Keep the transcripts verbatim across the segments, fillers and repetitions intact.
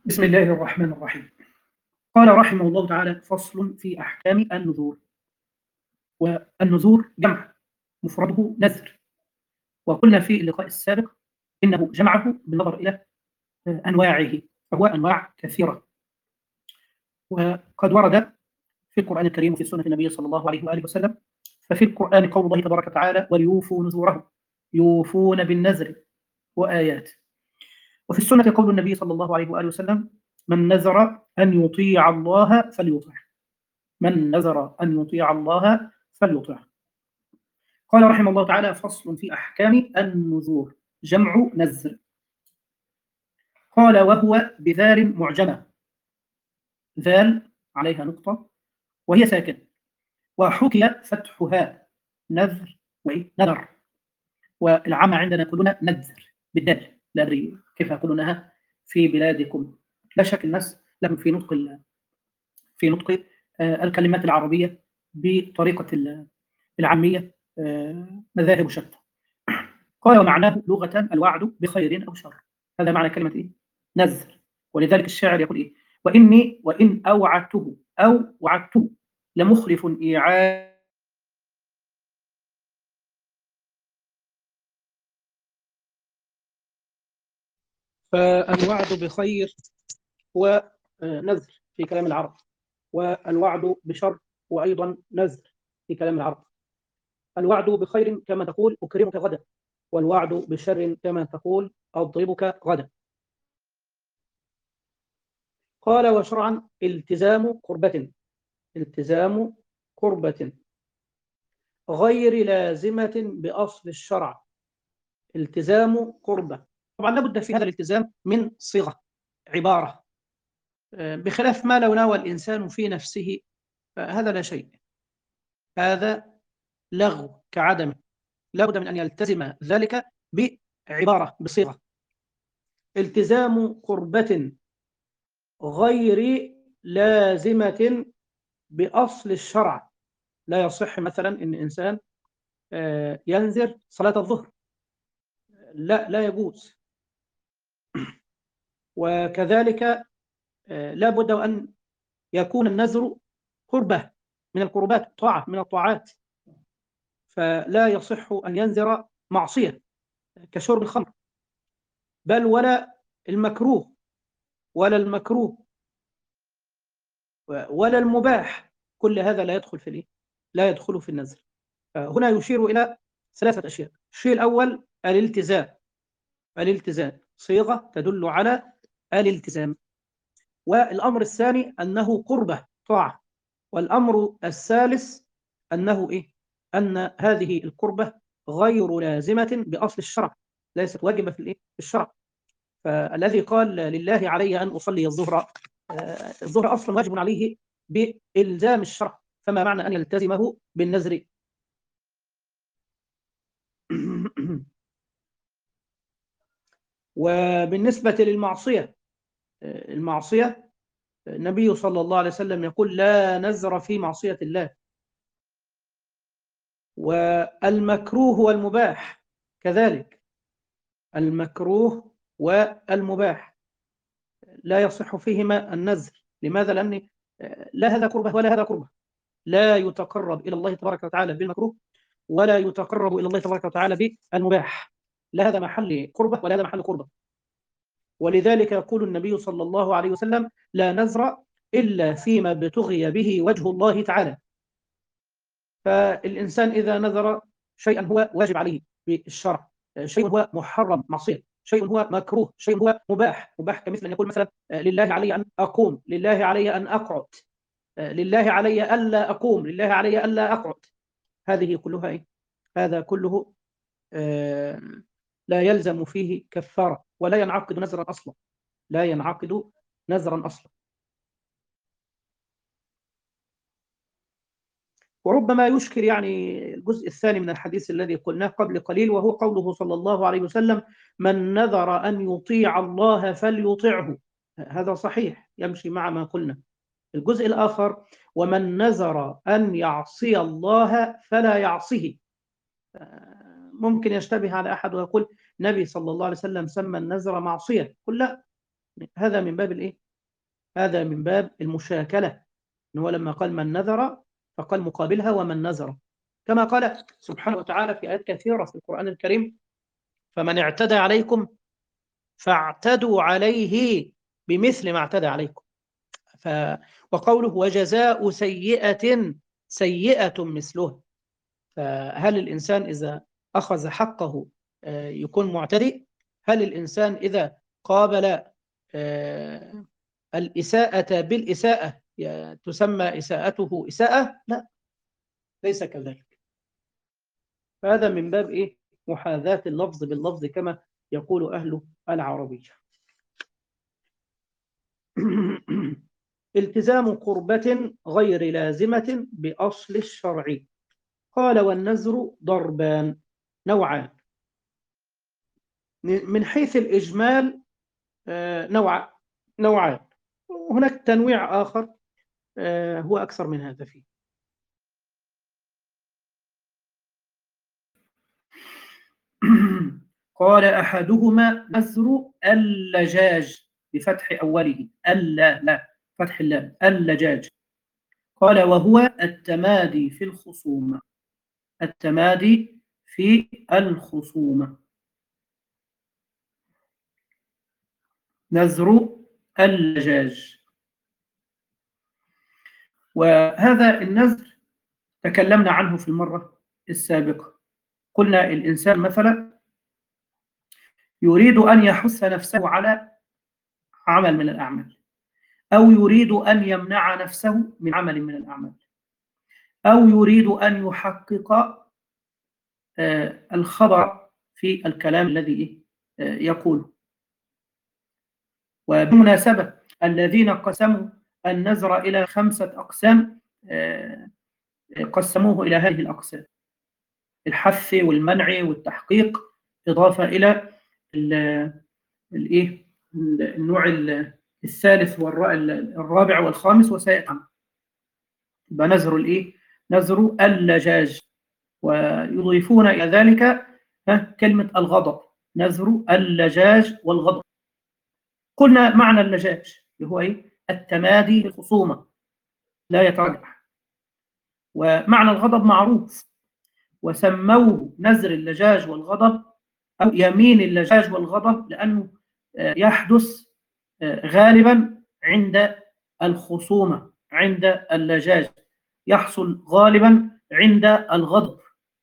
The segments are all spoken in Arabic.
بسم الله الرحمن الرحيم. قال رحمه الله تعالى: فصل في أحكام النذور. والنذور جمع مفرده نذر، وقلنا في اللقاء السابق إنه جمعه بالنظر إلى أنواعه، فهو أنواع كثيرة. وقد ورد في القرآن الكريم وفي سنة النبي صلى الله عليه وآله وسلم. ففي القرآن قول الله تبارك وتعالى: وليوفوا نذورهم، يوفون بالنذر وآيات. وفي السنة قول النبي صلى الله عليه وآله وسلم: من نذر أن يطيع الله فليطع، من نذر أن يطيع الله فليطع. قال رحمه الله تعالى: فصل في أحكام النذور، جمع نذر. قال: وهو بذال معجمة، ذال عليها نقطة وهي ساكن، وحكي فتحها نذر ونذر. والعامة عندنا يقولون نذر بالدال، لا أدري كيف يقولونها في بلادكم. لا شك الناس لهم في نطق في نطق الكلمات العربية بطريقة العامية مذاهب شتى. قال: ومعناه لغة الوعد بخير أو شر. هذا معنى كلمة إيه؟ نذر. ولذلك الشاعر يقول إيه؟ وإني وإن أوعدته أو وعدته لمخلف إيعاد. فالوعد بخير هو نذر في كلام العرب، والوعد بشر هو أيضا نذر في كلام العرب. الوعد بخير كما تقول أكرمك غدا، والوعد بشر كما تقول أضربك غدا. قال: وشرعا التزام قربة، التزام قربة غير لازمة بأصل الشرع. التزام قربة، طبعا لابد في هذا الالتزام من صيغة عبارة، بخلاف ما لو نوى الإنسان في نفسه فهذا لا شيء، هذا لغو كعدم. لابد من أن يلتزم ذلك بعبارة، بصيغة. التزام قربة غير لازمة بأصل الشرع. لا يصح مثلا أن إنسان ينذر صلاة الظهر، لا لا يجوز. وكذلك لا بد أن يكون النذر قربة من القربات، طاعة من الطاعات، فلا يصح أن ينذر معصية كشرب الخمر، بل ولا المكروه ولا المكروه ولا المباح، كل هذا لا يدخل في لا يدخل في النذر. هنا يشير إلى ثلاثة أشياء. الشيء الأول الالتزام، الالتزام صيغة تدل على الالتزام. والأمر الثاني أنه قربة طاعة. والأمر الثالث أنه إيه؟ أن هذه القربة غير لازمة بأصل الشرع، ليست واجبة في الشرع. فالذي قال لله علي أن أصلي الظهر، الظهر أصلا واجب عليه بإلزام الشرع، فما معنى أن يلتزمه بالنذر؟ وبالنسبة للمعصية، المعصية النبي صلى الله عليه وسلم يقول: لا نذر في معصية الله. والمكروه والمباح كذلك، المكروه والمباح لا يصح فيهما النذر. لماذا؟ لأن لا هذا قربة ولا هذا قربة، لا يتقرب إلى الله تبارك وتعالى بالمكروه ولا يتقرب إلى الله تبارك وتعالى بالمباح، لا هذا محل قربة ولا هذا محل قربة. ولذلك يقول النبي صلى الله عليه وسلم: لا نذر إلا فيما ابتغي به وجه الله تعالى. فالإنسان إذا نذر شيئا هو واجب عليه بالشرع، شيء هو محرم معصية، شيء هو مكروه، شيء هو مباح، مباح كمثل أن يقول مثلا: لله علي أن أقوم، لله علي أن أقعد، لله علي ألا أقوم، لله علي ألا أقعد. هذه كلها إيه؟ هذا كله آه لا يلزم فيه كفارة ولا ينعقد نذرا أصلا، لا ينعقد نذرا أصلا. وربما يشكل يعني الجزء الثاني من الحديث الذي قلناه قبل قليل، وهو قوله صلى الله عليه وسلم: من نذر أن يطيع الله فليطعه. هذا صحيح، يمشي مع ما قلنا. الجزء الآخر: ومن نذر أن يعصي الله فلا يعصيه. ممكن يشتبه على أحد ويقول: النبي صلى الله عليه وسلم سمى النذر معصية. قل لا، هذا من باب الإيه؟ هذا من باب المشاكلة، إن هو لما قال من نذر فقال مقابلها ومن نذر، كما قال سبحانه وتعالى في آيات كثيرة في القرآن الكريم: فمن اعتدى عليكم فاعتدوا عليه بمثل ما اعتدى عليكم. ف... وقوله وجزاء سيئة سيئة مثلها. فهل الإنسان إذا أخذ حقه يكون معتدي؟ هل الإنسان إذا قابل الإساءة بالإساءة تسمى إساءته إساءة؟ لا، ليس كذلك. فهذا من باب إيه؟ محاذاة اللفظ باللفظ كما يقول أهل العربية. التزام قربة غير لازمة بأصل الشرع. قال والنذر ضربان نوعان. من حيث الإجمال نوع نوعان، هناك تنويع آخر هو أكثر من هذا فيه. قال أحدهما نذر اللجاج بفتح أوله، ألا لا فتح اللام، اللجاج. قال وهو التمادي في الخصومة، التمادي في الخصومة. نذر اللجاج. وهذا النذر تكلمنا عنه في المرة السابقة. قلنا الإنسان مثلا يريد أن يحث نفسه على عمل من الأعمال، أو يريد أن يمنع نفسه من عمل من الأعمال، أو يريد أن يحقق الخبر في الكلام الذي يقوله. وبمناسبة الذين قسموا النذر إلى خمسة أقسام قسموه إلى هذه الأقسام: الحث والمنع والتحقيق، إضافة إلى الإيه النوع الثالث والرابع والخامس وسائق عنه. يبقى نذر الإيه نذر اللجاج. ويضيفون إلى ذلك كلمة الغضب، نذر اللجاج والغضب. قلنا معنى اللجاج اللي هو إيه؟ التمادي في الخصومة لا يترجح. ومعنى الغضب معروف، وسموه نذر اللجاج والغضب أو يمين اللجاج والغضب لأنه يحدث غالبا عند الخصومة، عند اللجاج يحصل غالبا عند الغضب،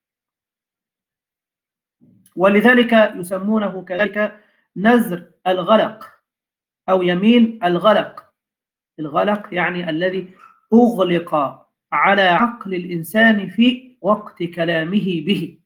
ولذلك يسمونه كذلك نذر الغلق أو يمين الغلق. الغلق يعني الذي أغلق على عقل الإنسان في وقت كلامه به،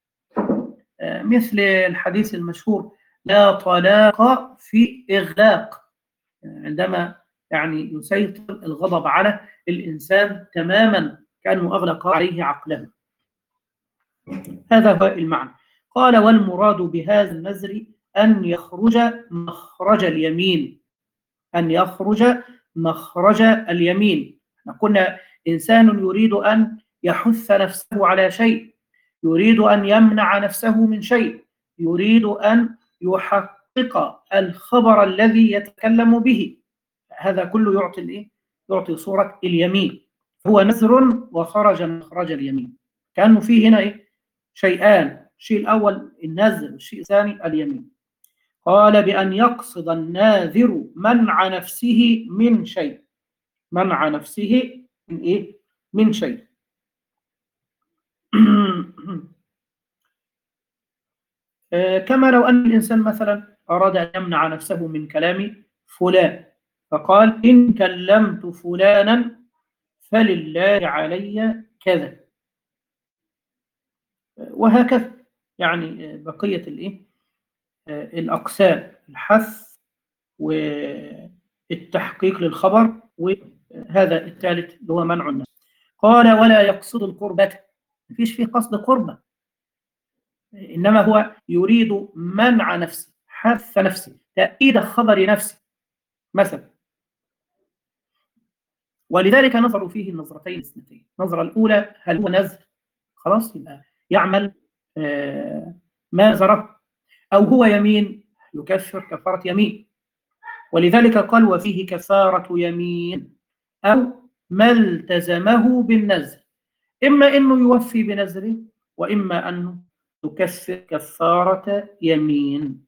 مثل الحديث المشهور لا طلاق في إغلاق، عندما يعني يسيطر الغضب على الإنسان تماما كأنه أغلق عليه عقله. هذا هو المعنى. قال والمراد بهذا النذر أن يخرج مخرج اليمين، أن يخرج مخرج اليمين. قلنا إنسان يريد أن يحث نفسه على شيء، يريد أن يمنع نفسه من شيء، يريد أن يحقق الخبر الذي يتكلم به، هذا كله يعطي الإيه؟ يعطي صورة اليمين. هو نذر وخرج مخرج اليمين، كأنه فيه هنا إيه؟ شيئان، الشيء الأول النذر، والشيء الثاني اليمين. قال بأن يقصد الناذر منع نفسه من شيء، منع نفسه من إيه؟ من شيء. كما لو أن الإنسان مثلا أراد أن يمنع نفسه من كلام فلان، فقال إن كلمت فلانا فلله علي كذا، وهكذا يعني بقية الإيه؟ الأقسام: الحث والتحقيق للخبر، وهذا الثالث اللي هو منع النفس. قال ولا يقصد القربة، مفيش فيه قصد قربة، إنما هو يريد منع نفسه، حث نفسه، تأييد خبر نفسه مثلا. ولذلك نظروا فيه النظرتين الاثنتين. النظرة الأولى هل هو نذر خلاص يبقى يعمل ما نذره، أو هو يمين يكفر كفارة يمين. ولذلك قال وفيه كفارة يمين أو ما التزمه بالنذر، إما أنه يوفي بنذره وإما أنه يكفر كفارة يمين.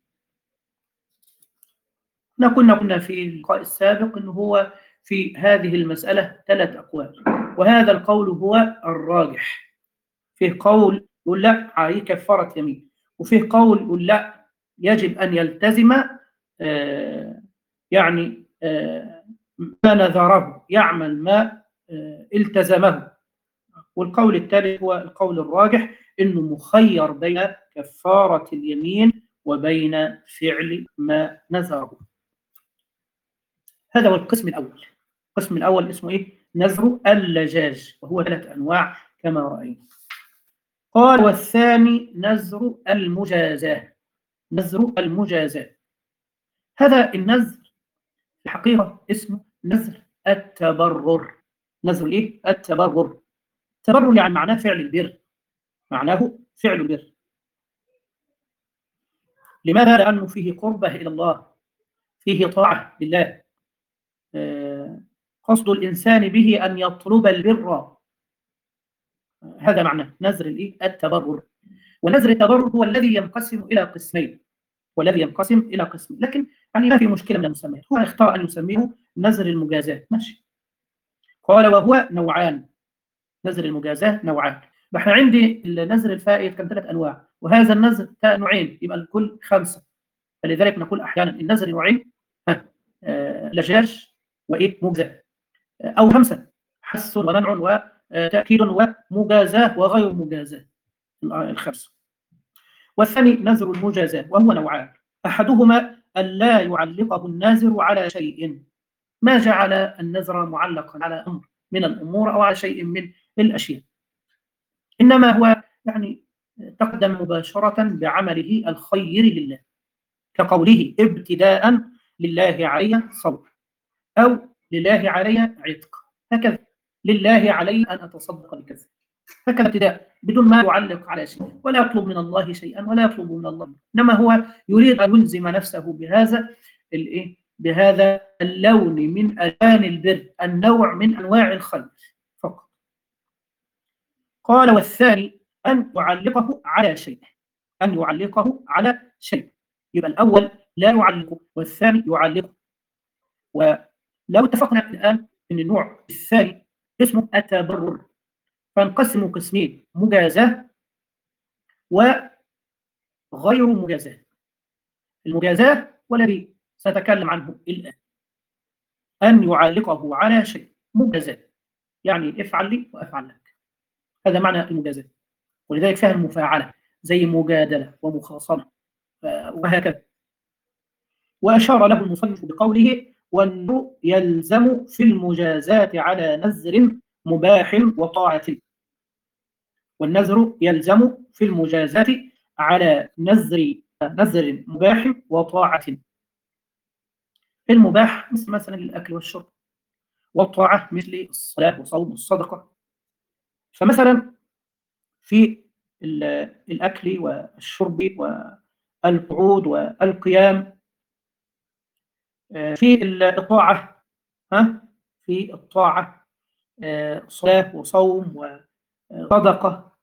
احنا كنا قلنا في اللقاء السابق أنه هو في هذه المسألة ثلاث أقوال، وهذا القول هو الراجح. فيه قول يقول لا عليه كفارة يمين، وفيه قول يقول لا يجب أن يلتزم آه يعني آه ما نذره، يعمل ما آه التزمه. والقول الثالث هو القول الراجح أنه مخير بين كفارة اليمين وبين فعل ما نذره. هذا هو القسم الأول. القسم الأول اسمه إيه؟ نذر اللجاج، وهو ثلاث أنواع كما رأينا. قال والثاني نذر المجازاة. نذر المجازاة هذا النذر في الحقيقة اسمه نذر التبرر. نذر إيه؟ التبرر. التبرر يعني معناه فعل البر، معناه فعل البر. لماذا؟ لأنه فيه قربة إلى الله، فيه طاعة لله، قصد الإنسان به أن يطلب البر. هذا معنى نذر الإيه؟ التبرر. ونذر التبرر هو الذي ينقسم إلى قسمين، والذي ينقسم إلى قسمين، لكن يعني ما في مشكلة من المسميات، هو اختار أن يسميه نذر المجازاة، ماشي. قال وهو نوعان. نذر المجازاة نوعان. فاحنا عندي النذر الفائت كان ثلاث أنواع، وهذا النذر نوعين، يبقى الكل خمسة. فلذلك نقول أحيانا النذر نوعين، آه لجاج وإيه مجزاة، أو خمسة، حث ومنع وتأكيد ومجازاة وغير مجازاة، الخمسة. والثاني نذر المجازاة وهو نوعان، أحدهما أن لا يعلقه الناذر على شيء، ما جعل النذر معلقا على أمر من الأمور أو على شيء من الأشياء، إنما هو يعني تقدم مباشرة بعمله الخير لله، كقوله ابتداء لله علي صوم، أو لله علي عتق، هكذا لله علي أن أتصدق بكذا، هكذا ابتداء بدون ما يعلق على شيء ولا يطلب من الله شيئا ولا يطلب من الله، إنما هو يريد أن يلزم نفسه بهذا الإيه؟ بهذا اللون من ألوان البر، النوع من أنواع الخير فقط. قال والثاني أن يعلقه على شيء، أن يعلقه على شيء، يبقى الأول لا يعلقه والثاني يعلقه. ولو اتفقنا الآن أن النوع الثاني اسمه التبرر، فانقسم قسمين، مجازاة وغير مجازاة. المجازاة والذي سأتكلم عنه الآن، أن يعلقه على شيء، مجازاة يعني افعل لي وأفعل لك، هذا معنى المجازاة. ولذلك فيها المفاعلة زي مجادلة ومخاصمة وهكذا. وأشار له المصنف بقوله والنذر يلزم في المجازاة على نذر مباح وطاعة. والنذر يلزم في المجازاة على نذر نذر مباح وطاعة. المباح مثل مثلا الأكل والشرب، والطاعة مثل الصلاة وصوم والصدقة. فمثلا في الأكل والشرب والقعود والقيام، في الطاعة، ها في الطاعة صلاة وصوم وصدقة.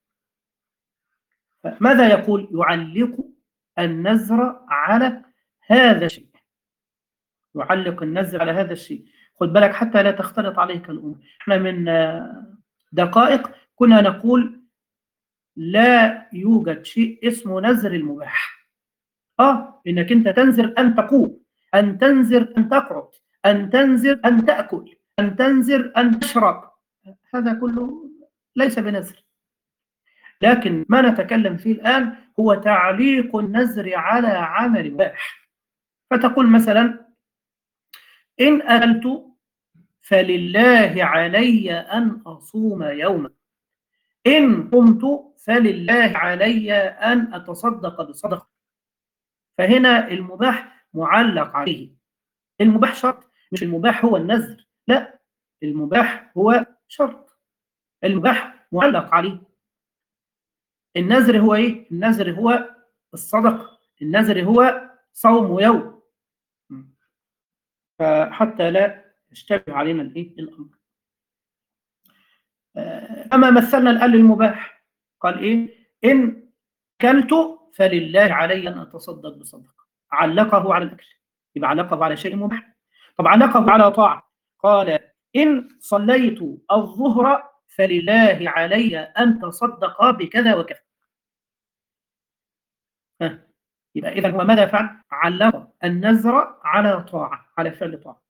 ماذا يقول؟ يعلق النذر على هذا الشيء، يعلق النذر على هذا الشيء. خد بالك حتى لا تختلط عليك الأمور. احنا من دقائق كنا نقول لا يوجد شيء اسمه نذر المباح. اه انك انت تنذر ان تقوم، ان تنذر ان تقعد، ان تنذر ان تاكل، ان تنذر ان تشرب، هذا كله ليس بنذر. لكن ما نتكلم فيه الان هو تعليق النذر على عمل مباح. فتقول مثلا ان اكلت فلله علي ان اصوم يوما، ان قمت فلله علي ان اتصدق بصدقه. فهنا المباح معلق عليه. المباح شرط، مش المباح هو النذر، لا، المباح هو شرط، المباح معلق عليه. النذر هو ايه؟ النذر هو الصدقه، النذر هو صوم يوم. فحتى لا يشتبه علينا الايه الامر. أما مثلنا الآن للمباح، قال إيه؟ إن أكلت فلله علي أن أتصدق بصدقة. علقه على الأكل، يبقى علقه على شيء مباح. طب علقه على طاعة، قال إن صليت الظهر فلله علي أن تصدق بكذا وكذا. ها. يبقى إذا هو ماذا فعل؟ علق النذر على طاعة، على فعل طاعة.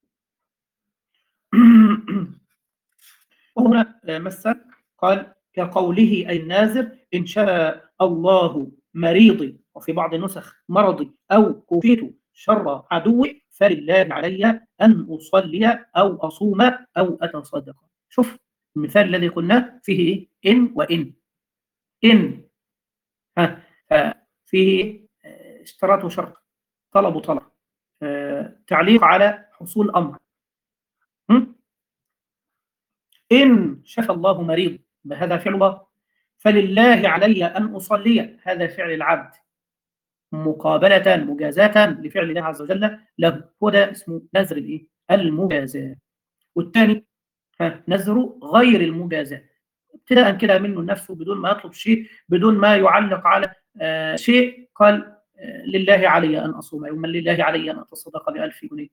وهنا مثل قال كقوله أي الناذر إن شاء الله مريضي، وفي بعض النسخ مرضي، أو كفيت شر عدوي فلله علي أن أصلي أو أصوم أو أتصدق. شوف المثال الذي قلناه فيه إن وإن. إن ها فيه اشتراط وشرط، طلب وطلب، تعليق على حصول أمر. إن شفى الله مريض، هذا فعل الله. فلله علي أن أصلي، هذا فعل العبد، مقابلة مجازاة لفعل الله عز وجل له. هو ده اسمه نذر الإيه؟ المجازاة. والثاني نذر غير المجازاة، ابتداء كده منه نفسه بدون ما يطلب شيء، بدون ما يعلق على آه شيء. قال آه لله علي أن أصوم يوما، لله علي أن أتصدق بألف جنيه.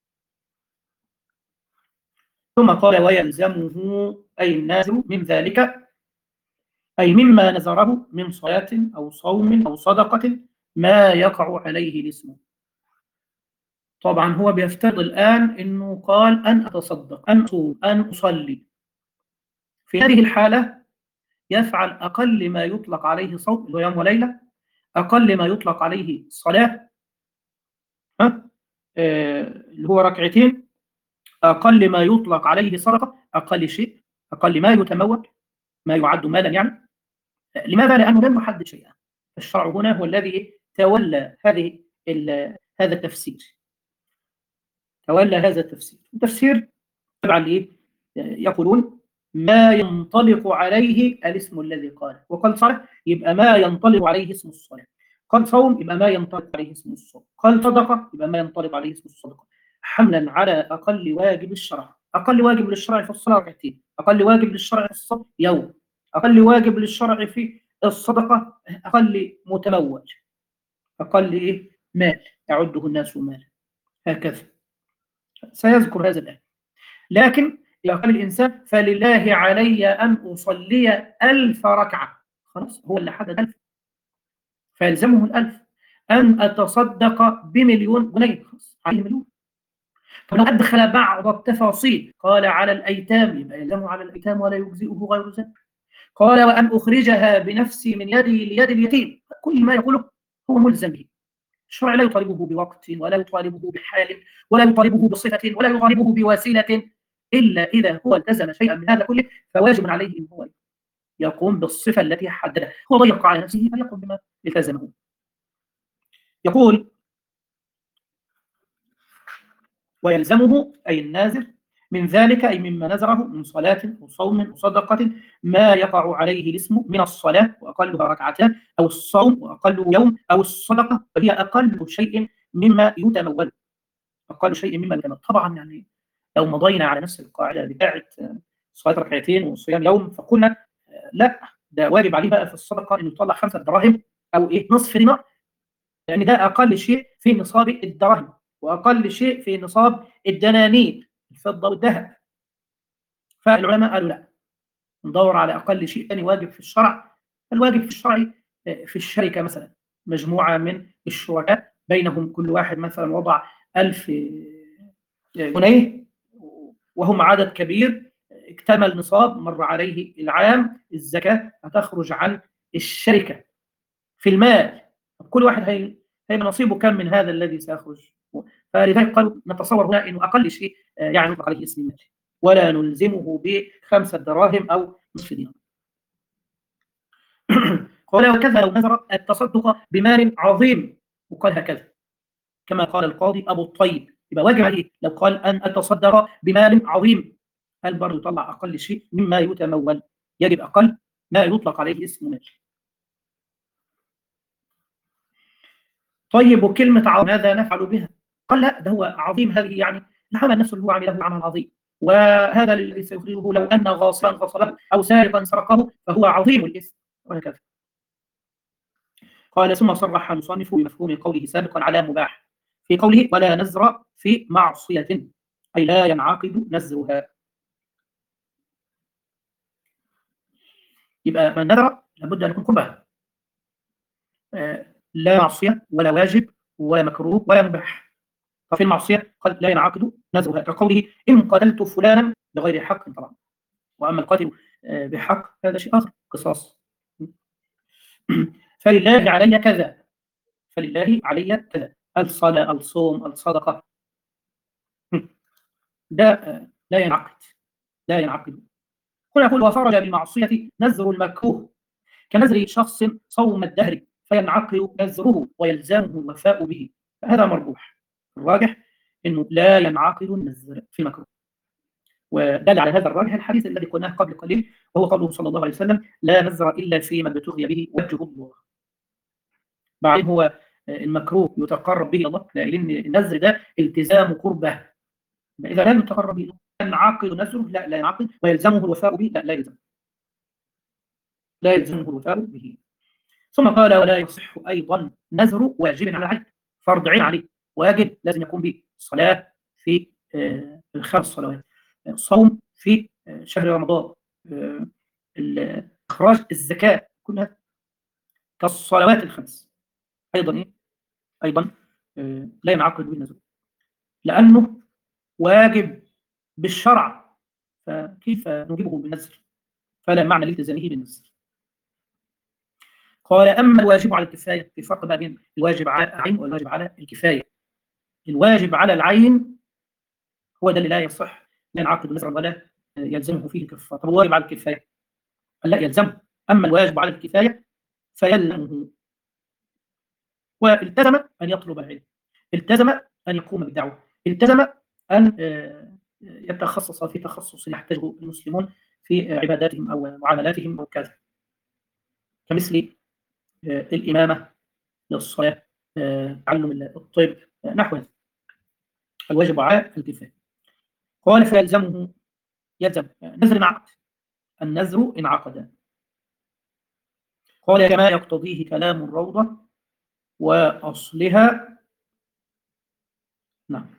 ثم قال ويلزمه أي الناذر من ذلك، أي مما نذره من صلاة أو صوم أو صدقة ما يقع عليه الاسم. طبعا هو بيفترض الآن أنه قال أن أتصدق، أن أصوم، أن أصلي. في هذه الحالة يفعل أقل ما يطلق عليه صوم اللي هو يوم وليلة، أقل ما يطلق عليه صلاة ها آه اللي هو ركعتين، أقل ما يطلق عليه صدقة، أقل شيء، أقل ما يتمول، ما يعد مالا يعني. لماذا؟ لأنه لم يحدد شيئا. الشرع هنا هو الذي تولى هذه هذا التفسير، تولى هذا التفسير. التفسير تبعا لإيه؟ يقولون ما ينطلق عليه الاسم الذي قال، وقال صلاة يبقى ما ينطلق عليه اسم الصلاة، قال صوم يبقى ما ينطلق عليه اسم الصوم، قال صدقة يبقى ما ينطلق عليه اسم الصدقة، حملا على أقل واجب الشرع. أقل واجب للشرع في الصلاة ركعتين، أقل واجب للشرع في الصوم يوم، أقل واجب للشرع في الصدقة أقل متمول، أقل إيه؟ مال يعده الناس مالا، هكذا سيذكر هذا الآن. لكن إذا قال الإنسان فلله علي أن أصلي ألف ركعة، خلاص هو اللي حدد ألف، فيلزمه الألف. أن أتصدق بمليون جنيه، خلاص عليه مليون. طب لو أدخل بعض التفاصيل قال على الأيتام، يبقى يلزمه على الأيتام ولا يجزئه غير ذلك. قال وأن أخرجها بنفسي من يدي ليد اليتيم، كل ما يقوله هو ملزم به. الشرع لا يطالبه بوقت، ولا يطالبه بحال، ولا يطالبه بصفة، ولا يطالبه بوسيلة، إلا إذا هو التزم شيئا من هذا كله فواجب عليه أن هو يقوم بالصفة التي حددها. هو ضيق على نفسه فيقوم بما التزمه. يقول ويلزمه أي الناذر من ذلك، أي مما نذره من صلاة وصوم وصدقة ما يقع عليه الاسم من الصلاة وأقلها ركعتان، أو الصوم وأقل يوم، أو الصدقة وهي أقل شيء مما يتمول، أقل شيء مما يتمول. طبعا يعني لو مضينا على نفس القاعدة بتاعة صلاة ركعتين وصيام يوم فقلنا لا، ده واجب عليه بقى في الصدقة إنه يطلع خمسة دراهم أو إيه نصف دينار، لأن يعني ده أقل شيء في نصاب الدراهم، وأقل شيء في نصاب الدنانير الفضة والذهب. فالعلماء قالوا لا، ندور على أقل شيء ثاني واجب في الشرع. الواجب في الشرع في الشركة مثلا، مجموعة من الشركاء بينهم كل واحد مثلا وضع ألف جنيه وهم عدد كبير، اكتمل نصاب مر عليه العام، الزكاة هتخرج عن الشركة في المال. كل واحد هي هي نصيبه كم من هذا الذي سيخرج. فلذلك قالوا نتصور هنا انه اقل شيء يعني يطلق عليه اسم المال، ولا نلزمه بخمسة دراهم او نصف دينار. قال وكذا لو نذر التصدق بمال عظيم، وقال هكذا كما قال القاضي ابو الطيب، يبقى واجب عليه لو قال ان اتصدق بمال عظيم، قال برضه يطلع اقل شيء مما يتمول، يجب اقل ما يطلق عليه اسم مال. طيب وكلمة عظيم ماذا نفعل بها؟ قال لا، ده هو عظيم، هذه يعني العمل نفسه اللي هو عمله عمل عظيم، وهذا الذي سيخرجه لو أن غاصبا غصبه أو سارقا سرقه فهو عظيم الإثم، وهكذا. قال ثم صرح المصنف بمفهوم قوله سابقا على مباح في قوله ولا نزر في معصية، أي لا ينعقد نزرها. يبقى من نذر لابد أن يكون قربها، آه، لا معصية ولا واجب ولا مكروه ولا مباح. ففي المعصية قد لا ينعقد نزرها، كقوله إن قتلت فلانا بغير حق طبعا، وأما القاتل آه، بحق هذا شيء آخر، قصاص. فلله علي كذا، فلله علي كذا، الصلاة الصوم الصدقة، ده آه، لا ينعقد، لا ينعقد. هنا يقول وخرج بالمعصية نذر المكروه، كنذر شخص صوم الدهر فينعقد نذره ويلزمه الوفاء به، فهذا مرجوح. الراجح انه لا ينعقد النذر في المكروه، ودل على هذا الراجح الحديث الذي قلناه قبل قليل، وهو قوله صلى الله عليه وسلم لا نذر الا فيما ابتغي به وجه الله. بعدين هو المكروه يتقرب به الله، لان النذر ده التزام قربه، اذا لم يتقرب به ينعقد نذره، لا لا ينعقد، ويلزمه الوفاء به، لا لا يلزم، لا يلزمه الوفاء به. ثم قال ولا يصح أيضا نذر واجب على عين، فرض عين عليه، واجب لازم يقوم به، الصلاة في آه، الخمس صلوات، الصوم في آه، شهر رمضان، آه، ال- إخراج الزكاة، كلها كالصلوات الخمس. أيضا إيه؟ أيضا آه، لا ينعقد به النذر لأنه واجب بالشرع، فكيف نجيبه بالنذر؟ فلا معنى لالتزامه بالنذر. قال أما الواجب على الكفاية، في فرق بين الواجب على العين والواجب على الكفاية. الواجب على العين هو ده اللي لا يصح، لا ينعقد نذرا ولا يلزمه فيه كفارة. طب الواجب على الكفاية لا يلزمه، أما الواجب على الكفاية فيلزمه. والتزم أن يطلب العلم، التزم أن يقوم بالدعوة، التزم أن آه، يتخصص في تخصص يحتاجه المسلمون في عباداتهم أو معاملاتهم أو كذا، كمثل آه، الإمامة للصلاة، آه، تعلم الطب، آه، نحو هذا. الواجب على الكفاية. قال فيلزمه، يلزم نذر انعقد، النذر انعقد. قال كما يقتضيه كلام الروضة وأصلها. نعم.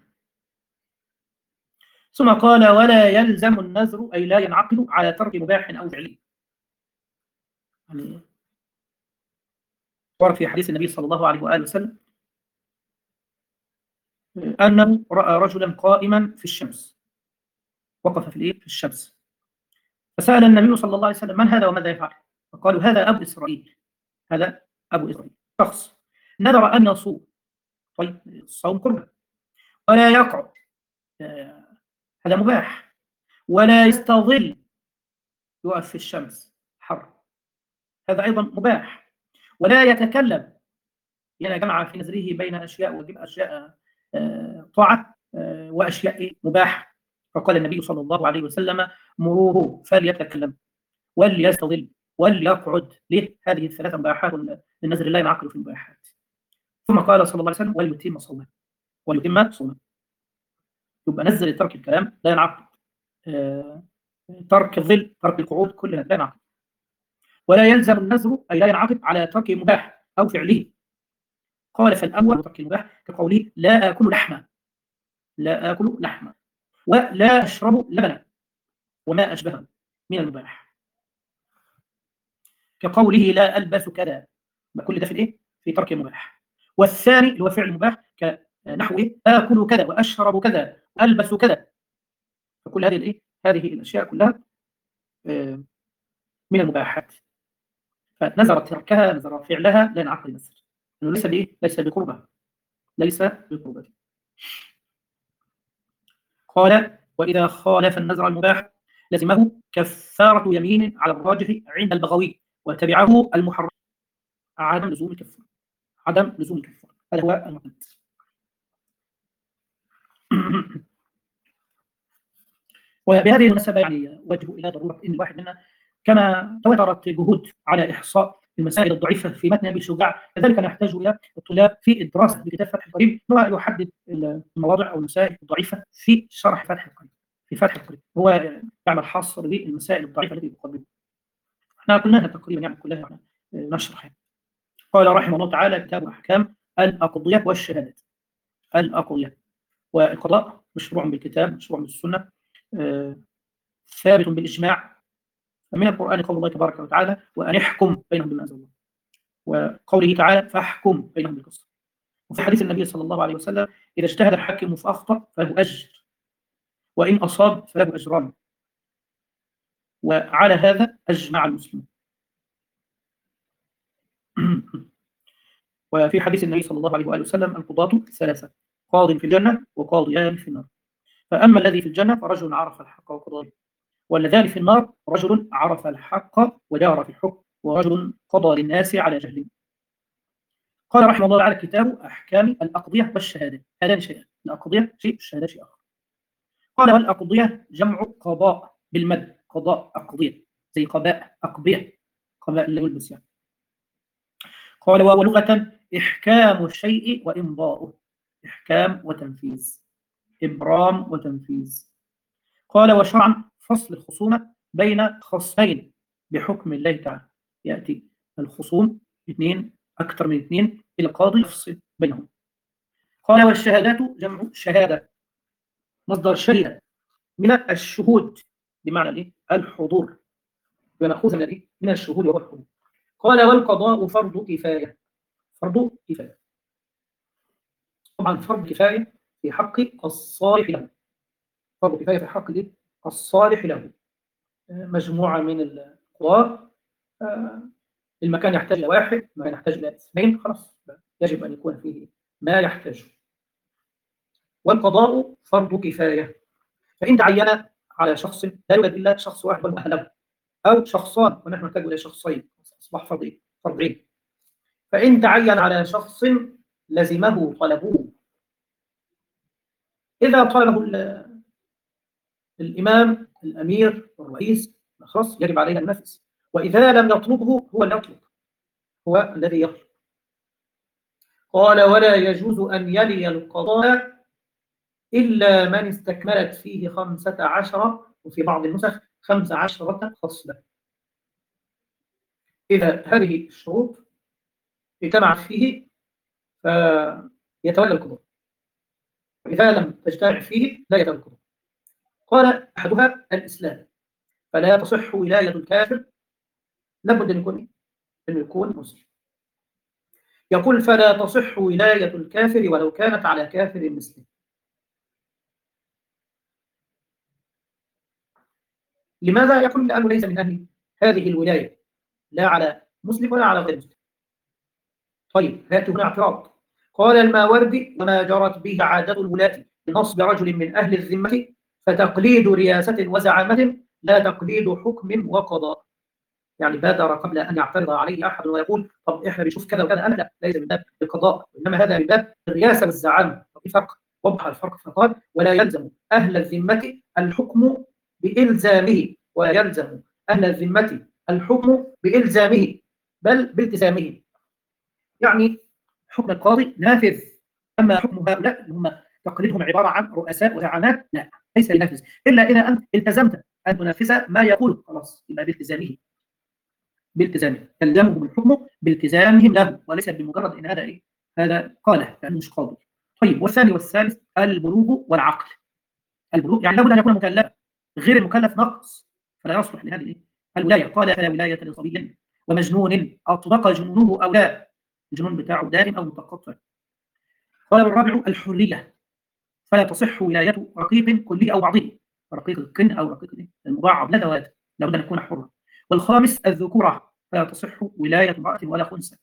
ثم قال ولا يلزم النذر، أي لا ينعقد على ترك مباح أو فعل. يعني ورد في حديث النبي صلى الله عليه وآله وسلم أنه رأى رجلا قائما في الشمس، وقف في الإيه؟ في الشمس، فسأل النبي صلى الله عليه وسلم من هذا وماذا يفعل؟ فقالوا هذا أبو إسرائيل، هذا أبو إسرائيل، شخص نذر أن يصوم، طيب الصوم قربة، ولا يقعد، آه، هذا مباح، ولا يستظل يقف في الشمس حر، هذا أيضا مباح، ولا يتكلم، يعني جمع في نذره بين أشياء ويجيب أشياء آه، طاعة آه، وأشياء مباح. فقال النبي صلى الله عليه وسلم مروه فليتكلم وليستظل وليقعد. ليه؟ هذه الثلاث مباحات للنذر لا ينعقد في المباحات. ثم قال صلى الله عليه وسلم وليتم صومه، وليتم صومه. يبقى نزل ترك الكلام لا ينعقد، آه، ترك الظل، ترك القعود، كل هذا لا ينعقد. ولا يلزم النذر، أي لا ينعقد على ترك مباح أو فعله. قال فالأول ترك المباح كقوله لا آكل لحما، لا آكل لحما، ولا أشرب لبنا وما أشبهه من المباح، كقوله لا ألبس كذا، كل ده في الإيه؟ في ترك المباح. والثاني اللي هو فعل المباح كنحو إيه؟ آكل كذا وأشرب كذا وألبس كذا، فكل هذه الإيه؟ هذه الأشياء كلها آه، من المباحات، فنذر تركها نذر فعلها لا ينعقد النذر، انه ليس بايه؟ ليس بقربه، ليس بقربه. قال واذا خالف النذر المباح لزمه كفاره يمين على الراجح عند البغوي، وتبعه المحرم عدم لزوم الكفاره، عدم لزوم الكفاره، هذا هو المعتمد. وبهذه المناسبه يعني وجه الى ضروره ان الواحد منا كما تواترت جهود على احصاء المسائل الضعيفة في متن أبي شجاع. كذلك نحتاج إلى الطلاب في الدراسة بكتاب فتح القريب هو يحدد المواضع أو المسائل الضعيفة في شرح فتح القريب. في فتح القريب هو يعمل حصر للمسائل الضعيفة التي يقدمها. احنا قلناها تقريبا يعني كلها احنا نشرح. قال رحمه الله تعالى: كتاب أحكام الأقضية والشهادات. الأقضية والقضاء مشروع بالكتاب، مشروع بالسنة، آه، ثابت بالإجماع. من القرآن قول الله تبارك وتعالى: وأن احكم بينهم بما أنزل الله، وقوله تعالى: فاحكم بينهم بالقسط. وفي حديث النبي صلى الله عليه وسلم: إذا اجتهد الحاكم فأخطأ فله أجر، وإن أصاب فله أجران، وعلى هذا أجمع المسلمون. وفي حديث النبي صلى الله عليه وآله وسلم: القضاة ثلاثة، قاض في الجنة وقاضيان في النار، فأما الذي في الجنة فرجل عرف الحق وقضى به، والذان في النار رجل عرف الحق ودار في الحكم، ورجل قضى للناس على جهل. قال رحمه الله تعالى: كتاب أحكام الأقضية والشهادة. هذان شيئان، الأقضية شيء والشهادة شيء آخر. قال: والأقضية جمع قضاء بالمد، قضاء أقضية، زي قباء أقضية، قباء اللي يلبس يعني. قال: ولغة إحكام الشيء وإمضاؤه، إحكام وتنفيذ، إبرام وتنفيذ. قال: وشرعا فصل الخصومة بين خصمين بحكم الله تعالى، يأتي الخصوم اثنين أكثر من اثنين إلى القاضي يفصل بينهم. قال: والشهادات جمع شهادة، مصدر شهد من الشهود، بمعنى الايه؟ الحضور، ونأخذ من من الشهود وهو الحضور. قال: والقضاء فرض كفاية، فرض كفاية. طبعا فرض كفاية في حق الصالح له، فرض كفاية في حق الصالح له. مجموعة من القضاء، المكان يحتاج إلى واحد، ما يحتاج إلى اثنين، خلاص يجب أن يكون فيه ما يحتاج. والقضاء فرض كفاية، فإن تعين على شخص لا يوجد إلا شخص واحد وهو أهله، أو شخصان ونحن نحتاج إلى شخصين، أصبح فرضين فرضين. فإن تعين على شخص لزمه طلبه، إذا طلبه الإمام الأمير الرئيس خلاص يجب عليه أن ينفذ، وإذا لم يطلبه هو اللي يطلب، هو الذي يطلب. قال: ولا يجوز أن يلي القضاء إلا من استكملت فيه خمسة عشر، وفي بعض النسخ خمس عشرة خصلة. إذا هذه الشروط اجتمعت فيه فيتولى القضاء، وإذا لم تجتمع فيه لا يتولى القضاء. قال: أحدها الإسلام، فلا تصح ولاية الكافر، لابد أن يكون أن يكون مسلم. يقول: فلا تصح ولاية الكافر ولو كانت على كافر مسلم. لماذا؟ يقول: لأنه ليس من أهل هذه الولاية، لا على مسلم ولا على غير مسلم. طيب، يأتي هنا اعتراض. قال الماوردي: وما جرت به عادة الولاة بنصب رجل من أهل الذمة فتقليد رياسة وزعامة، لا تقليد حكم وقضاء. يعني بادر قبل أن يعترض عليه أحد ويقول: طب إحنا بنشوف كذا وكذا، أنا لا، ليس من باب القضاء، إنما هذا من باب الرياسة والزعامة. وفي فرق، وضح الفرق فقال: ولا يلزم أهل الذمة الحكم بإلزامه، ولا يلزم أهل الذمة الحكم بإلزامه بل بالتزامه. يعني حكم القاضي نافذ، أما حكم هؤلاء اللي هم تقليدهم عبارة عن رؤساء وزعامات لا، ليس ينافذ إلا إذا أنت التزمت أن تنافذ ما يقول، خلاص يبقى بالتزامه، بالتزامه يلزمهم الحكم بالتزامهم له، وليس بمجرد ان هذا ايه، هذا قاله لانه مش قاضي. طيب، والثاني والثالث البلوغ والعقل. البلوغ يعني لابد ان يكون مكلفا، غير المكلف نقص، فلا يصلح لهذه ايه الولايه. قال: فلا ولايه لصبي ومجنون اطبق جنونه او لا، الجنون بتاعه دائم او متقطع. قال: الرابع الحريه، فلا تصح ولايه رقيق كلي او بعضه، رقيق الكن او رقيق المضاعف لا دواد، لابد ان يكون حرا. والخامس الذكوره، فلا تصح ولاية امرأة ولا خنثى.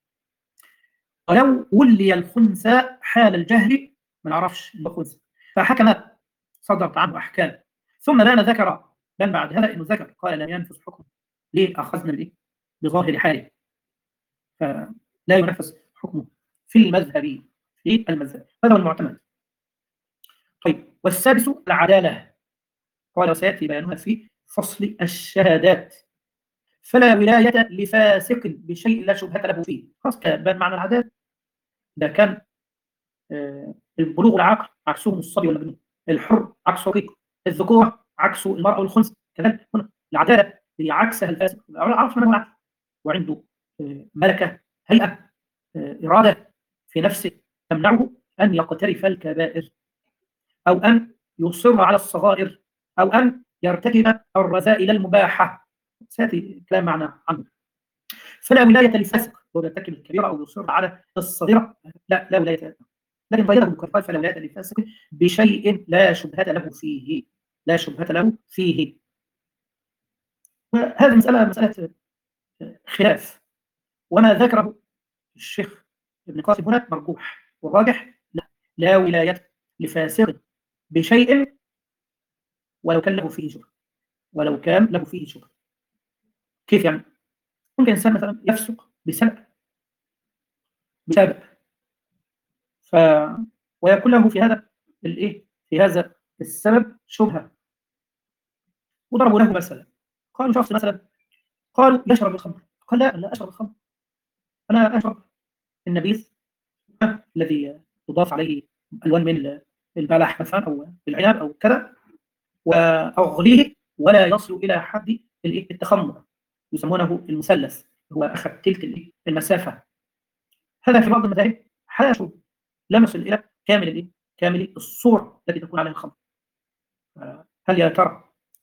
ولو ولي الخنثى حال الجهل، ما نعرفش الخنثى، فحكم صدرت عنه أحكام، ثم بان ذكر، بان بعد هذا إنه ذكر، قال: لم ينفذ حكمه. ليه؟ أخذنا بإيه؟ بظاهر حاله، فلا ينفذ حكمه في المذهب، في المذهب هذا هو المعتمد. طيب، والسادس العدالة. قال: وسيأتي بيانها في فصل الشهادات. فلا ولاية لفاسق بشيء لا شبهة له فيه. خلاص بان معنى العدالة. ده كان آه، البلوغ والعقل عكسهم الصبي والمجنون، الحر عكسه الرقيق، الذكورة عكسه المرأة والخنثى. كذلك هنا العدالة هي عكسها الفاسق. عرفنا ما هو العدل، وعنده آه، ملكة، هيئة، آه، إرادة في نفسه تمنعه أن يقترف الكبائر، أو أن يصر على الصغائر، أو أن يرتكب الرذائل المباحة. سيأتي كلام معنا عنه. فلا ولاية للفاسق هو يرتكب الكبيرة أو يصر على الصغيرة، لا لا ولاية له. لكن غيره قال فلا ولاية للفاسق بشيء لا شبهة له فيه، لا شبهة له فيه. وهذه مسألة مسألة خلاف، وما ذكره الشيخ ابن قاسم هنا مرجوح، والراجح لا لا ولاية لفاسق بشيء ولو كان له فيه شبهة، ولو كان له فيه شبهة. كيف يعني؟ ممكن إنسان مثلا يفسق بسبب بسبب ف ويكون له في هذا الايه في هذا السبب شبهة، وضربوا له مثلا. قالوا شخص مثلا قالوا يشرب الخمر، قال لا لا أشرب الخمر، أنا أشرب النبيذ الذي يضاف عليه ألوان من البلح مثلا أو العنب أو كذا، وأغليه ولا يصل إلى حد التخمر، يسمونه المثلث، هو أخذ تلك المسافة. هذا في بعض المذاهب حاشوا لم يصل إلى كامل الإيه؟ كامل الصورة التي تكون عليها الخمر. هل يا ترى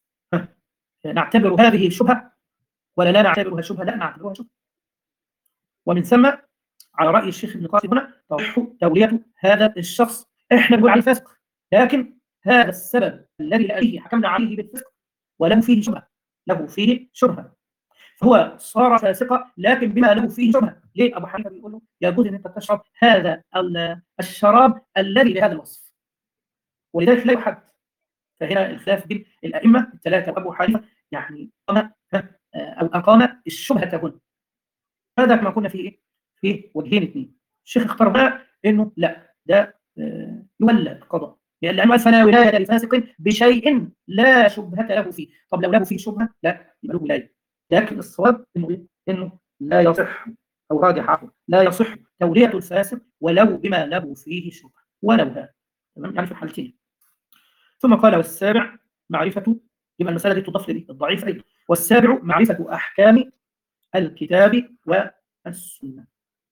نعتبر هذه شبهة ولا لا نعتبرها شبهة؟ لا نعتبرها شبهة. ومن ثم على رأي الشيخ ابن قاسم هنا تصح تولية هذا الشخص. احنا بنقول عليه فاسق، لكن هذا السبب الذي لأجله حكمنا عليه بالفسق وله فيه شبهة، له فيه شبهة، فهو صار فاسقا لكن بما له فيه شبهة. ليه أبو حنيفة بيقول له يجوز أن أنت تشرب هذا الشراب الذي بهذا الوصف، ولذلك لا يحد. فهنا الخلاف بين الأئمة الثلاثة وأبو حنيفة يعني أقام أو أقام الشبهة هنا. هذا كما قلنا فيه في وجهين اثنين. الشيخ اختار بقى إنه لا ده يولى القضاء، لأنه فلا ولاية لفاسق بشيء لا شبهة له فيه. طب لو له فيه شبهة لا يبقى له ولاية، لكن الصواب إنه إيه؟ إنه لا يصح، أو راجح عفوا لا يصح تولية الفاسق ولو بما له فيه شبهة ولو هذا. تمام، يعني في الحالتين. ثم قال والسابع معرفة، يبقى المسألة دي تضاف للضعيف أيضا. والسابع معرفة أحكام الكتاب والسنة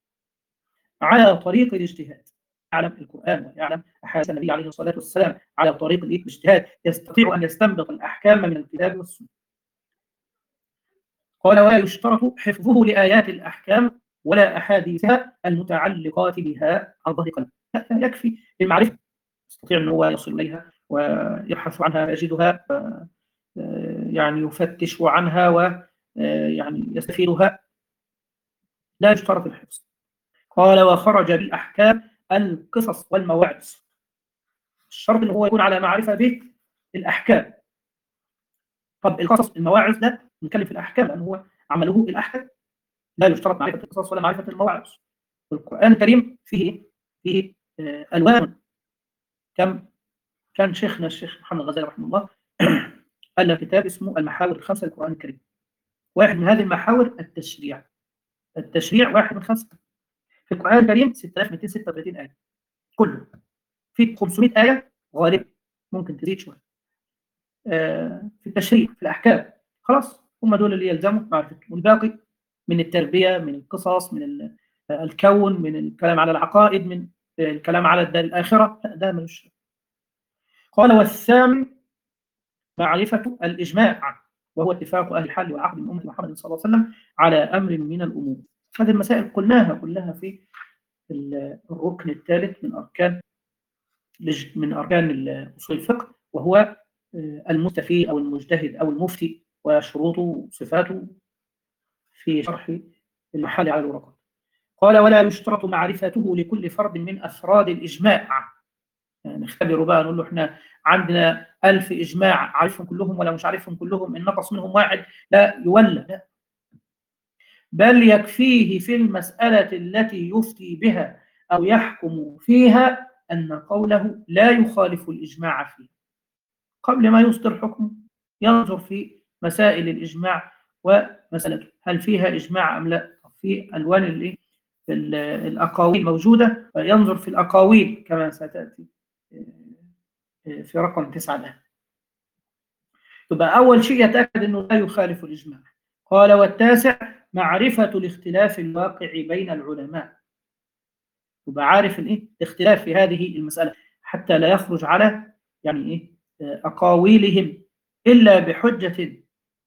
على طريق الاجتهاد. يعلم القرآن ويعلم أحاديث النبي عليه الصلاة والسلام على طريق الاجتهاد، يستطيع أن يستنبط الأحكام من الكتاب والسنة. قال ولا يشترط حفظه لآيات الأحكام ولا أحاديثها المتعلقات بها عن ظهر قلب، لا يكفي المعرفة، يستطيع أن هو يصل إليها ويبحث عنها يجدها، يعني يفتش عنها ويعني يستفيدها، لا يشترط الحفظ. قال وخرج بالأحكام القصص والمواعظ، الشرط اللي هو يكون على معرفة به الأحكام. طب القصص المواعظ ده نتكلم في الأحكام لأنه هو عمله الأحكام، لا يشترط معرفة القصص ولا معرفة المواعظ. القرآن الكريم فيه فيه ألوان. كم كان شيخنا الشيخ محمد الغزالي رحمه الله ألف كتاب اسمه المحاور الخمسة للقرآن الكريم. واحد من هذه المحاور التشريع. التشريع واحد من خمسة في القرآن الكريم، ستة آلاف ومئتين وستة وثلاثين آية كله، في خمسمائة آية غالبا، ممكن تزيد شوية آه في التشريع في الأحكام. خلاص هم دول اللي يلزموا معرفتهم، والباقي من التربية، من القصص، من الكون، من الكلام على العقائد، من الكلام على الدار الآخرة، ده ملوش. قال والثامن معرفة الإجماع، وهو اتفاق أهل الحل والعقد من أمة محمد صلى الله عليه وسلم على أمر من الأمور. هذه المسائل قلناها كلها في الركن الثالث من أركان من أركان أصول الفقه، وهو المستفي أو المجتهد أو المفتي وشروطه وصفاته في شرح المحال على الورقات. قال ولا يشترط معرفته لكل فرد من أفراد الإجماع. يعني نختبره بقى نقول له احنا عندنا ألف إجماع، عارفهم كلهم ولا مش عارفهم كلهم، إن نقص منهم واحد لا يولى، لا. بل يكفيه في المسألة التي يفتي بها أو يحكم فيها أن قوله لا يخالف الإجماع فيه. قبل ما يصدر حكم ينظر في مسائل الإجماع ومسألته هل فيها إجماع أم لا؟ في ألوان الإيه؟ الأقاويل موجودة، ينظر في الأقاويل كما ستأتي في رقم تسعة ده. يبقى أول شيء يتأكد أنه لا يخالف الإجماع. قال والتاسع معرفة الاختلاف الواقع بين العلماء. يبقى عارف الإيه؟ الاختلاف في هذه المسألة حتى لا يخرج على يعني إيه أقاويلهم إلا بحجة.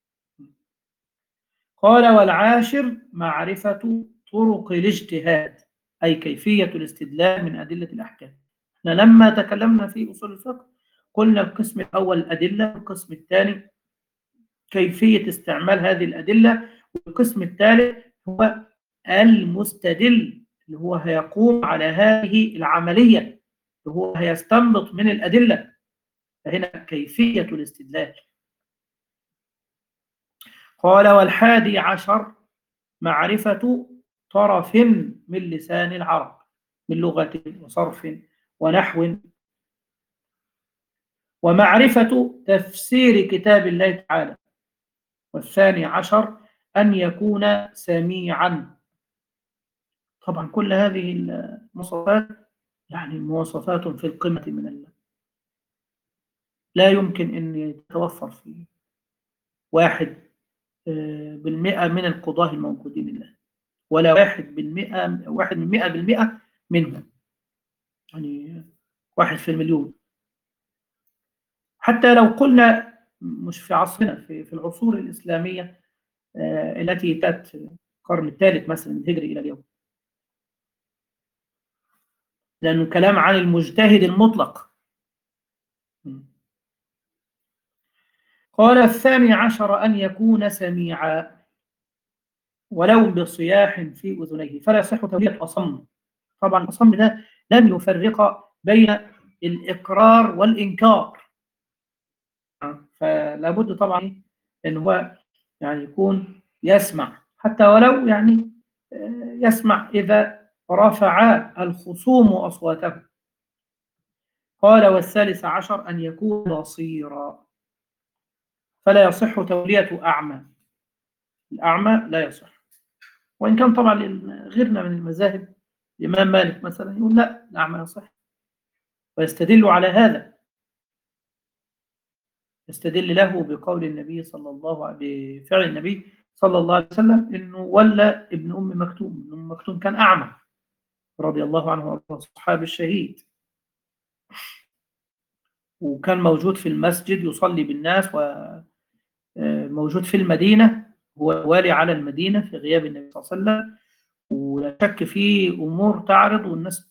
قال والعاشر معرفة طرق الاجتهاد، أي كيفية الاستدلال من أدلة الأحكام. احنا لما تكلمنا في أصول الفقه قلنا القسم الأول الأدلة، القسم الثاني كيفية استعمال هذه الأدلة، والقسم الثالث هو المستدل اللي هو هيقوم على هذه العملية اللي هو هيستنبط من الأدلة. فهنا كيفية الاستدلال. قال والحادي عشر معرفة طرف من لسان العرب من لغة وصرف ونحو، ومعرفة تفسير كتاب الله تعالى. والثاني عشر أن يكون سميعا. طبعا كل هذه المواصفات يعني مواصفات في القمة من الله، لا يمكن أن يتوفر في واحد بالمئة من القضاة الموجودين الله، ولا واحد بالمئة واحد من مئة بالمئة منهم، يعني واحد في المليون. حتى لو قلنا مش في عصرنا، في, في العصور الإسلامية آه التي تأت القرن الثالث مثلا الهجري إلى اليوم، لأنه كلام عن المجتهد المطلق. قال الثاني عشر أن يكون سميعا ولو بصياح في أذنيه، فلا يصح تولية أصم. طبعا الأصم ده لم يفرق بين الإقرار والإنكار، فلا بد طبعا أن هو يعني يكون يسمع، حتى ولو يعني يسمع إذا رفع الخصوم أصواتهم. قال والثالث عشر أن يكون بصيرا، فلا يصح تولية أعمى. الأعمى لا يصح، وإن كان طبعا غيرنا من المذاهب الإمام مالك مثلا يقول لا الأعمى يصح، ويستدل على هذا، يستدل له بقول النبي صلى الله عليه بفعل النبي صلى الله عليه وسلم إنه ولى ابن أم مكتوم. ابن أم مكتوم كان أعمى رضي الله عنه وارضاه، الصحابي الشهيد، وكان موجود في المسجد يصلي بالناس، وموجود في المدينة، هو والي على المدينة في غياب النبي صلى الله عليه وسلم، ولا شك في أمور تعرض والناس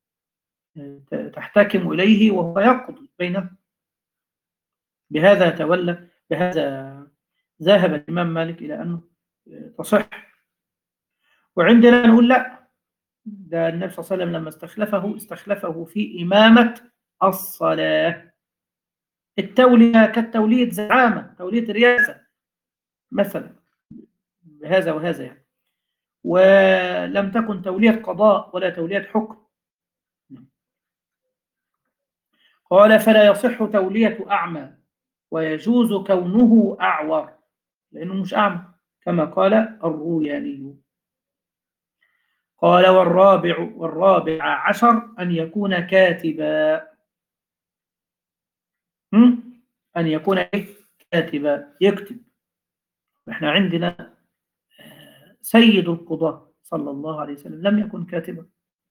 تحتكم إليه وهو يقضي بينهم. بهذا تولى، بهذا ذهب الإمام مالك إلى أنه تصح. وعندنا نقول لا، ده النبي صلى الله عليه وسلم لما استخلفه استخلفه في إمامة الصلاة. التولية كالتولية زعامة، تولية رياسة مثلا، بهذا وهذا يعني، ولم تكن تولية قضاء ولا تولية حكم. قال فلا يصح تولية أعمى ويجوز كونه أعور، لأنه مش أعمى كما قال الروياني. قال والرابع والرابع عشر أن يكون كاتبا. أن يكون إيه؟ كاتبا، يكتب. إحنا عندنا سيد القضاة صلى الله عليه وسلم لم يكن كاتبا،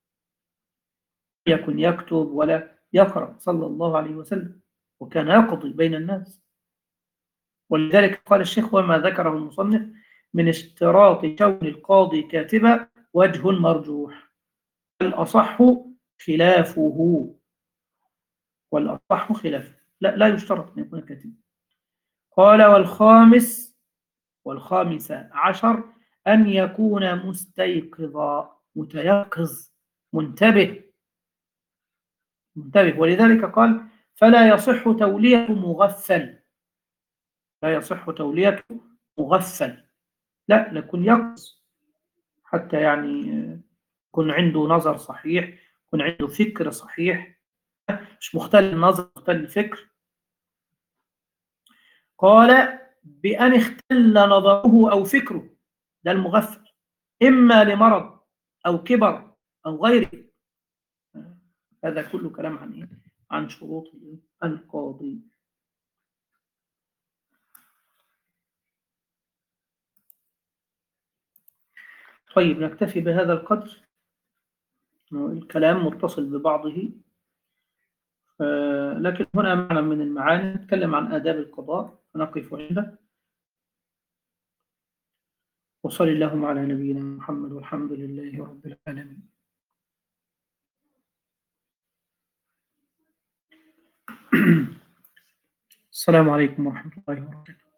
يكن يكتب ولا يقرأ صلى الله عليه وسلم، وكان يقضي بين الناس. ولذلك قال الشيخ وما ذكره المصنف من اشتراط كون القاضي كاتبا وجه مرجوح، والأصح خلافه، والأصح خلافه، لا لا يشترط أن يكون كاتبا. قال والخامس والخامس عشر أن يكون مستيقظا، متيقظ، منتبه منتبه ولذلك قال فلا يصح تولية مغفل، لا يصح تولية مغفل، لا لكن يقظ، حتى يعني يكون عنده نظر صحيح، يكون عنده فكر صحيح، مش مختل النظر مختل الفكر. قال بأن اختل نظره أو فكره، ده المغفل، إما لمرض أو كبر أو غيره. هذا كله كلام عن إيه؟ عن شروط القاضي. طيب نكتفي بهذا القدر، الكلام متصل ببعضه، لكن هنا معنى من المعاني نتكلم عن آداب القضاء فنقف عنده. وصل اللهم على نبينا محمد والحمد لله رب العالمين. السلام عليكم ورحمة الله وبركاته.